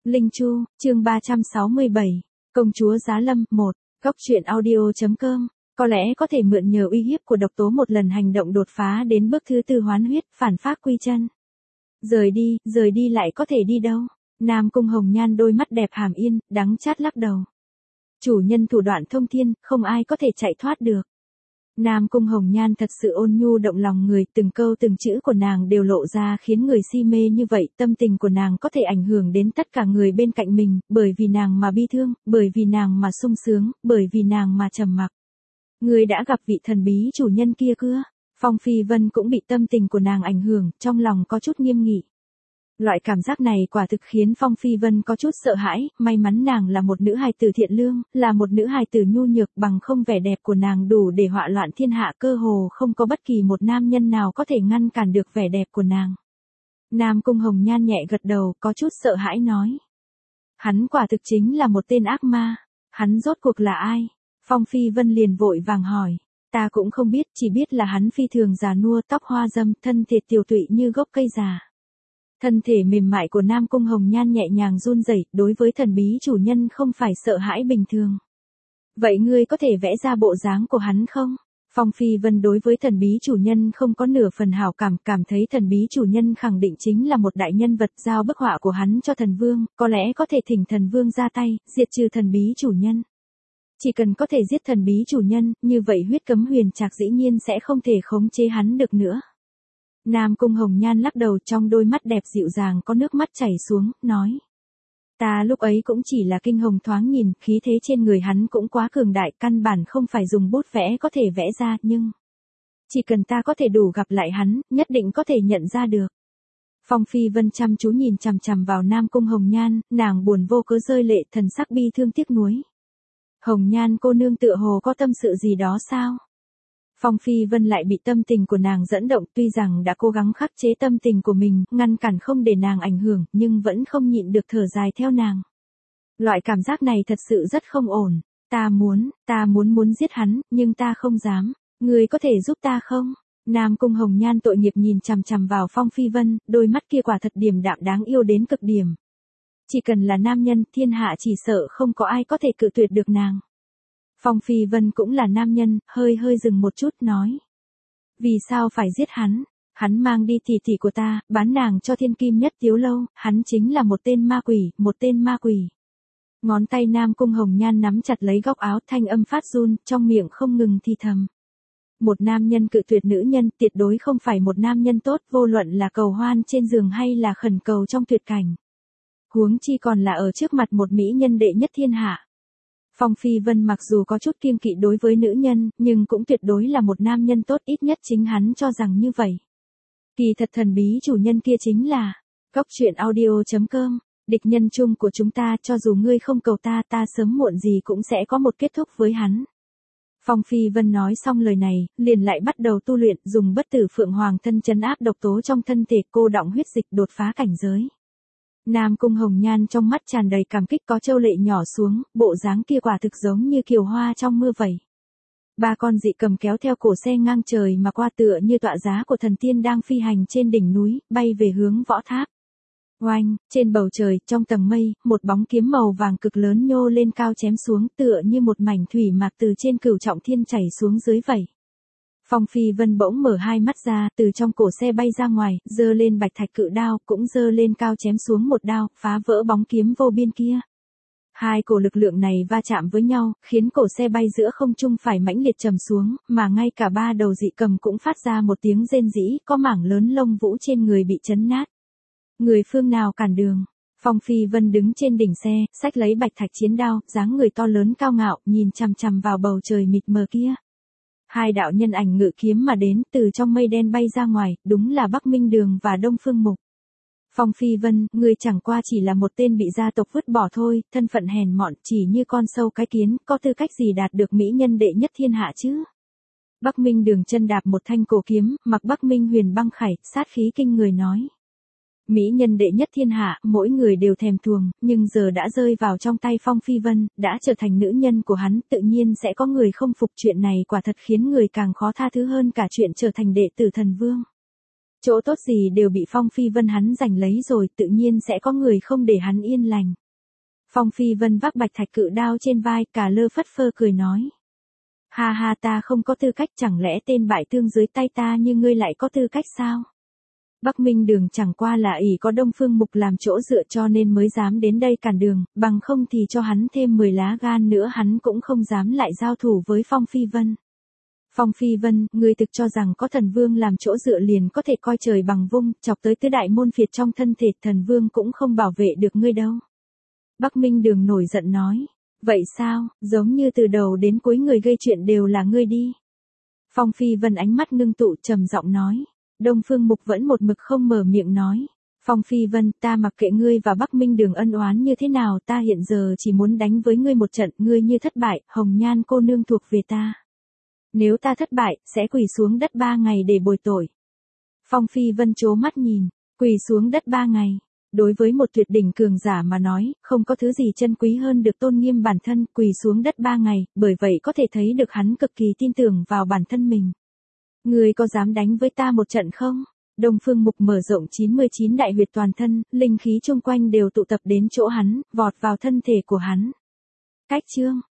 Linh Chu, chương 367, Công chúa Giá Lâm, 1, Góc truyện audio.com, có lẽ có thể mượn nhờ uy hiếp của độc tố một lần hành động đột phá đến bước thứ tư hoán huyết, phản phác quy chân. Rời đi lại có thể đi đâu? Nam Cung Hồng Nhan đôi mắt đẹp hàm yên, đắng chát lắc đầu. Chủ nhân thủ đoạn thông thiên, không ai có thể chạy thoát được. Nam Cung Hồng Nhan thật sự ôn nhu động lòng người, từng câu từng chữ của nàng đều lộ ra khiến người si mê như vậy, tâm tình của nàng có thể ảnh hưởng đến tất cả người bên cạnh mình, bởi vì nàng mà bi thương, bởi vì nàng mà sung sướng, bởi vì nàng mà trầm mặc. Người đã gặp vị thần bí chủ nhân kia chưa? Phong Phi Vân cũng bị tâm tình của nàng ảnh hưởng, trong lòng có chút nghiêm nghị. Loại cảm giác này quả thực khiến Phong Phi Vân có chút sợ hãi, may mắn nàng là một nữ hài tử thiện lương, là một nữ hài tử nhu nhược, bằng không vẻ đẹp của nàng đủ để họa loạn thiên hạ, cơ hồ không có bất kỳ một nam nhân nào có thể ngăn cản được vẻ đẹp của nàng. Nam Cung Hồng Nhan nhẹ gật đầu, có chút sợ hãi nói. Hắn quả thực chính là một tên ác ma. Hắn rốt cuộc là ai? Phong Phi Vân liền vội vàng hỏi. Ta cũng không biết, chỉ biết là hắn phi thường già nua, tóc hoa râm, thân thể tiều tụy như gốc cây già. Thân thể mềm mại của Nam Cung Hồng Nhan nhẹ nhàng run rẩy, đối với thần bí chủ nhân không phải sợ hãi bình thường. Vậy ngươi có thể vẽ ra bộ dáng của hắn không? Phong Phi Vân đối với thần bí chủ nhân không có nửa phần hảo cảm, cảm thấy thần bí chủ nhân khẳng định chính là một đại nhân vật, giao bức họa của hắn cho thần vương, có lẽ có thể thỉnh thần vương ra tay, diệt trừ thần bí chủ nhân. Chỉ cần có thể giết thần bí chủ nhân, như vậy huyết cấm huyền trạc dĩ nhiên sẽ không thể khống chế hắn được nữa. Nam Cung Hồng Nhan lắc đầu, trong đôi mắt đẹp dịu dàng có nước mắt chảy xuống, nói. Ta lúc ấy cũng chỉ là kinh hồng thoáng nhìn, khí thế trên người hắn cũng quá cường đại, căn bản không phải dùng bút vẽ có thể vẽ ra, nhưng chỉ cần ta có thể đủ gặp lại hắn, nhất định có thể nhận ra được. Phong Phi Vân chăm chú nhìn chằm chằm vào Nam Cung Hồng Nhan, nàng buồn vô cớ rơi lệ, thần sắc bi thương tiếc nuối. Hồng Nhan cô nương tựa hồ có tâm sự gì đó sao? Phong Phi Vân lại bị tâm tình của nàng dẫn động, tuy rằng đã cố gắng khắc chế tâm tình của mình, ngăn cản không để nàng ảnh hưởng, nhưng vẫn không nhịn được thở dài theo nàng. Loại cảm giác này thật sự rất không ổn. Ta muốn giết hắn, nhưng ta không dám. Ngươi có thể giúp ta không? Nam Cung Hồng Nhan tội nghiệp nhìn chằm chằm vào Phong Phi Vân, đôi mắt kia quả thật điềm đạm đáng yêu đến cực điểm. Chỉ cần là nam nhân, thiên hạ chỉ sợ không có ai có thể cự tuyệt được nàng. Phong Phi Vân cũng là nam nhân, hơi dừng một chút nói. Vì sao phải giết hắn? Hắn mang đi tỷ tỷ của ta, bán nàng cho Thiên Kim Nhất Tiếu Lâu, hắn chính là một tên ma quỷ. Ngón tay Nam Cung Hồng Nhan nắm chặt lấy góc áo, thanh âm phát run, trong miệng không ngừng thì thầm. Một nam nhân cự tuyệt nữ nhân tuyệt đối không phải một nam nhân tốt, vô luận là cầu hoan trên giường hay là khẩn cầu trong tuyệt cảnh. Huống chi còn là ở trước mặt một mỹ nhân đệ nhất thiên hạ. Phong Phi Vân mặc dù có chút kiêng kỵ đối với nữ nhân, nhưng cũng tuyệt đối là một nam nhân tốt, ít nhất chính hắn cho rằng như vậy. Kỳ thật thần bí chủ nhân kia chính là Góc truyện audio.com, địch nhân chung của chúng ta, cho dù ngươi không cầu ta, ta sớm muộn gì cũng sẽ có một kết thúc với hắn. Phong Phi Vân nói xong lời này, liền lại bắt đầu tu luyện, dùng bất tử phượng hoàng thân trấn áp độc tố trong thân thể, cô đọng huyết dịch, đột phá cảnh giới. Nam Cung Hồng Nhan trong mắt tràn đầy cảm kích, có châu lệ nhỏ xuống, bộ dáng kia quả thực giống như kiều hoa trong mưa vậy. Ba con dị cầm kéo theo cổ xe ngang trời mà qua, tựa như tọa giá của thần tiên đang phi hành trên đỉnh núi, bay về hướng võ tháp. Oanh, trên bầu trời, trong tầng mây, một bóng kiếm màu vàng cực lớn nhô lên cao chém xuống, tựa như một mảnh thủy mạc từ trên cửu trọng thiên chảy xuống dưới vậy. Phong Phi Vân bỗng mở hai mắt ra, từ trong cổ xe bay ra ngoài, giơ lên bạch thạch cự đao, cũng giơ lên cao chém xuống một đao, phá vỡ bóng kiếm vô biên kia. Hai cổ lực lượng này va chạm với nhau, khiến cổ xe bay giữa không trung phải mãnh liệt trầm xuống, mà ngay cả ba đầu dị cầm cũng phát ra một tiếng rên rỉ, có mảng lớn lông vũ trên người bị chấn nát. Người phương nào cản đường? Phong Phi Vân đứng trên đỉnh xe, xách lấy bạch thạch chiến đao, dáng người to lớn cao ngạo, nhìn chằm chằm vào bầu trời mịt mờ kia. Hai đạo nhân ảnh ngự kiếm mà đến, từ trong mây đen bay ra ngoài, đúng là Bắc Minh Đường và Đông Phương Mục. Phong Phi Vân, ngươi chẳng qua chỉ là một tên bị gia tộc vứt bỏ thôi, thân phận hèn mọn, chỉ như con sâu cái kiến, có tư cách gì đạt được mỹ nhân đệ nhất thiên hạ chứ? Bắc Minh Đường chân đạp một thanh cổ kiếm, mặc Bắc Minh Huyền băng khải, sát khí kinh người nói. Mỹ nhân đệ nhất thiên hạ, mỗi người đều thèm thuồng, nhưng giờ đã rơi vào trong tay Phong Phi Vân, đã trở thành nữ nhân của hắn, tự nhiên sẽ có người không phục, chuyện này quả thật khiến người càng khó tha thứ hơn cả chuyện trở thành đệ tử thần vương. Chỗ tốt gì đều bị Phong Phi Vân hắn giành lấy rồi, tự nhiên sẽ có người không để hắn yên lành. Phong Phi Vân vác bạch thạch cự đao trên vai, cả lơ phất phơ cười nói. Ha ha, ta không có tư cách, chẳng lẽ tên bại tương dưới tay ta như ngươi lại có tư cách sao? Bắc Minh Đường chẳng qua là ỷ có Đông Phương Mục làm chỗ dựa cho nên mới dám đến đây cản đường, bằng không thì cho hắn thêm 10 lá gan nữa hắn cũng không dám lại giao thủ với Phong Phi Vân. Phong Phi Vân, ngươi thực cho rằng có thần vương làm chỗ dựa liền có thể coi trời bằng vung, chọc tới tứ đại môn phiệt trong thân thể, thần vương cũng không bảo vệ được ngươi đâu. Bắc Minh Đường nổi giận nói. Vậy sao, giống như từ đầu đến cuối người gây chuyện đều là ngươi đi. Phong Phi Vân ánh mắt ngưng tụ trầm giọng nói. Đông Phương Mục vẫn một mực không mở miệng nói. Phong Phi Vân, ta mặc kệ ngươi và Bắc Minh Đường ân oán như thế nào, ta hiện giờ chỉ muốn đánh với ngươi một trận, ngươi như thất bại, Hồng Nhan cô nương thuộc về ta. Nếu ta thất bại, sẽ quỳ xuống đất 3 ngày để bồi tội. Phong Phi Vân trố mắt nhìn, quỳ xuống đất 3 ngày. Đối với một tuyệt đỉnh cường giả mà nói, không có thứ gì chân quý hơn được tôn nghiêm bản thân, quỳ xuống đất 3 ngày, bởi vậy có thể thấy được hắn cực kỳ tin tưởng vào bản thân mình. Ngươi có dám đánh với ta một trận không? Đông Phương Mục mở rộng 99 đại huyệt toàn thân, linh khí chung quanh đều tụ tập đến chỗ hắn, vọt vào thân thể của hắn. Cách chương